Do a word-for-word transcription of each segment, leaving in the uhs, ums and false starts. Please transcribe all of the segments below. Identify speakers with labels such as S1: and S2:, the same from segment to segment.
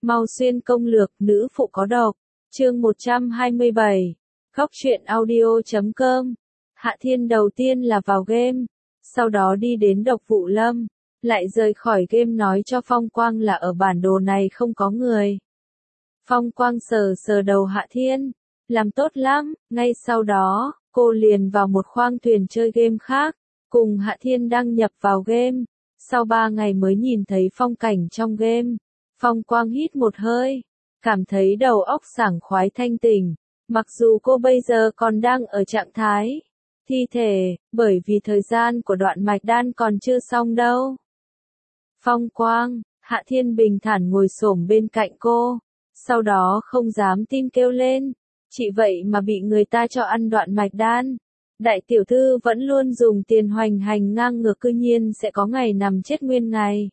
S1: Mau xuyên công lược, nữ phụ có độc. Chương một trăm hai mươi bảy. Góc truyện audio chấm com. Hạ Thiên đầu tiên là vào game, sau đó đi đến Độc Vụ Lâm, lại rời khỏi game nói cho Phong Quang là ở bản đồ này không có người. Phong Quang sờ sờ đầu Hạ Thiên, làm tốt lắm, ngay sau đó, cô liền vào một khoang thuyền chơi game khác, cùng Hạ Thiên đăng nhập vào game, sau ba ngày mới nhìn thấy phong cảnh trong game. Phong Quang hít một hơi, cảm thấy đầu óc sảng khoái thanh tỉnh, mặc dù cô bây giờ còn đang ở trạng thái thi thể, bởi vì thời gian của đoạn mạch đan còn chưa xong đâu. Phong Quang, Hạ Thiên bình thản ngồi xổm bên cạnh cô, sau đó không dám tin kêu lên, chị vậy mà bị người ta cho ăn đoạn mạch đan. Đại tiểu thư vẫn luôn dùng tiền hoành hành ngang ngược cư nhiên sẽ có ngày nằm chết nguyên ngày.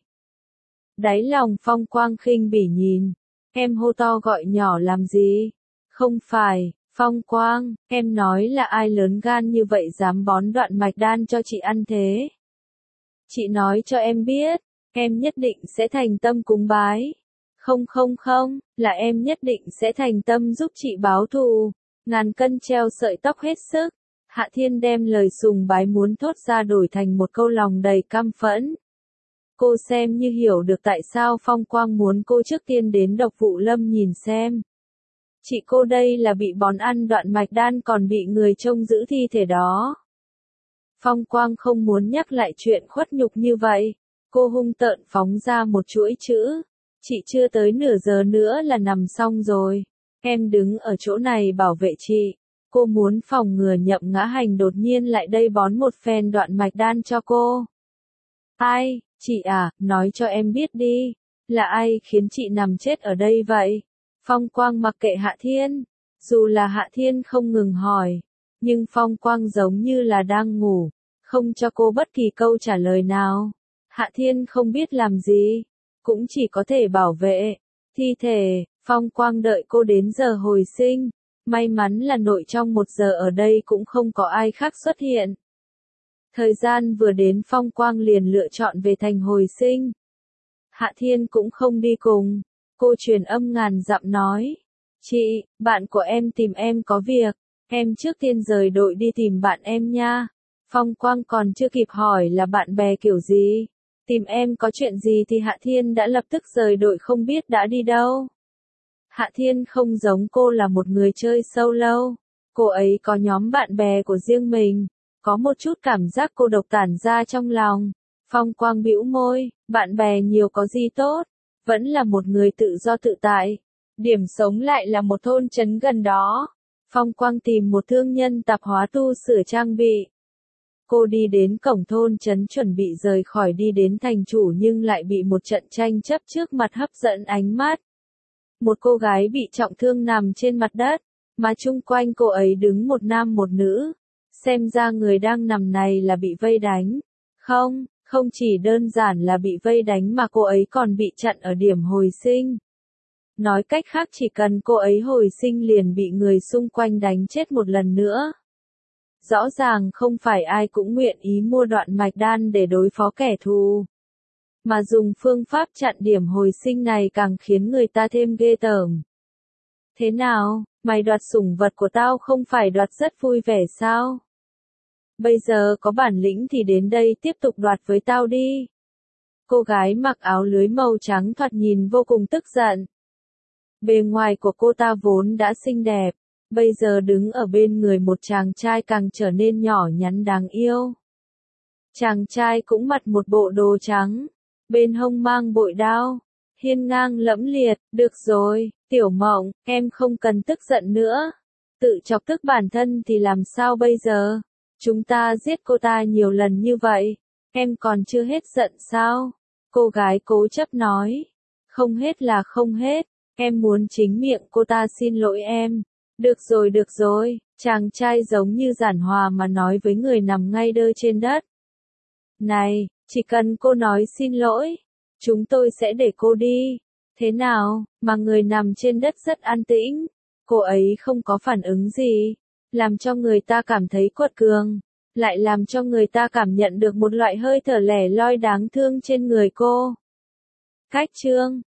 S1: Đáy lòng Phong Quang khinh bỉ nhìn, em hô to gọi nhỏ làm gì? Không phải, Phong Quang, em nói là ai lớn gan như vậy dám bón đoạn mạch đan cho chị ăn thế? Chị nói cho em biết, em nhất định sẽ thành tâm cúng bái. Không không không, là em nhất định sẽ thành tâm giúp chị báo thù. Ngàn cân treo sợi tóc hết sức. Hạ Thiên đem lời sùng bái muốn thốt ra đổi thành một câu lòng đầy căm phẫn. Cô xem như hiểu được tại sao Phong Quang muốn cô trước tiên đến Độc Vụ Lâm nhìn xem. Chị cô đây là bị bón ăn đoạn mạch đan còn bị người trông giữ thi thể đó. Phong Quang không muốn nhắc lại chuyện khuất nhục như vậy. Cô hung tợn phóng ra một chuỗi chữ. Chị chưa tới nửa giờ nữa là nằm xong rồi. Em đứng ở chỗ này bảo vệ chị. Cô muốn phòng ngừa Nhậm Ngã Hành đột nhiên lại đây bón một phen đoạn mạch đan cho cô. Ai, chị à, nói cho em biết đi. Là ai khiến chị nằm chết ở đây vậy? Phong Quang mặc kệ Hạ Thiên. Dù là Hạ Thiên không ngừng hỏi. Nhưng Phong Quang giống như là đang ngủ. Không cho cô bất kỳ câu trả lời nào. Hạ Thiên không biết làm gì. Cũng chỉ có thể bảo vệ. Thi thể, Phong Quang đợi cô đến giờ hồi sinh. May mắn là nội trong một giờ ở đây cũng không có ai khác xuất hiện. Thời gian vừa đến Phong Quang liền lựa chọn về thành hồi sinh. Hạ Thiên cũng không đi cùng. Cô truyền âm ngàn dặm nói. Chị, bạn của em tìm em có việc. Em trước tiên rời đội đi tìm bạn em nha. Phong Quang còn chưa kịp hỏi là bạn bè kiểu gì. Tìm em có chuyện gì thì Hạ Thiên đã lập tức rời đội không biết đã đi đâu. Hạ Thiên không giống cô là một người chơi solo. Cô ấy có nhóm bạn bè của riêng mình. Có một chút cảm giác cô độc tản ra trong lòng. Phong Quang bĩu môi, bạn bè nhiều có gì tốt. Vẫn là một người tự do tự tại. Điểm sống lại là một thôn trấn gần đó. Phong Quang tìm một thương nhân tạp hóa tu sửa trang bị. Cô đi đến cổng thôn trấn chuẩn bị rời khỏi đi đến thành chủ nhưng lại bị một trận tranh chấp trước mặt hấp dẫn ánh mắt. Một cô gái bị trọng thương nằm trên mặt đất, mà chung quanh cô ấy đứng một nam một nữ. Xem ra người đang nằm này là bị vây đánh. Không, không chỉ đơn giản là bị vây đánh mà cô ấy còn bị chặn ở điểm hồi sinh. Nói cách khác chỉ cần cô ấy hồi sinh liền bị người xung quanh đánh chết một lần nữa. Rõ ràng không phải ai cũng nguyện ý mua đoạn mạch đan để đối phó kẻ thù. Mà dùng phương pháp chặn điểm hồi sinh này càng khiến người ta thêm ghê tởm. Thế nào, mày đoạt sủng vật của tao không phải đoạt rất vui vẻ sao? Bây giờ có bản lĩnh thì đến đây tiếp tục đoạt với tao đi. Cô gái mặc áo lưới màu trắng thoạt nhìn vô cùng tức giận. Bề ngoài của cô ta vốn đã xinh đẹp. Bây giờ đứng ở bên người một chàng trai càng trở nên nhỏ nhắn đáng yêu. Chàng trai cũng mặc một bộ đồ trắng. Bên hông mang bội đao. Hiên ngang lẫm liệt, được rồi, Tiểu Mộng, em không cần tức giận nữa. Tự chọc tức bản thân thì làm sao bây giờ? Chúng ta giết cô ta nhiều lần như vậy. Em còn chưa hết giận sao? Cô gái cố chấp nói. Không hết là không hết. Em muốn chính miệng cô ta xin lỗi em. Được rồi được rồi, chàng trai giống như giản hòa mà nói với người nằm ngay đơ trên đất. Này, chỉ cần cô nói xin lỗi, chúng tôi sẽ để cô đi. Thế nào, mà người nằm trên đất rất an tĩnh. Cô ấy không có phản ứng gì, làm cho người ta cảm thấy quật cường, lại làm cho người ta cảm nhận được một loại hơi thở lẻ loi đáng thương trên người cô. Cách chương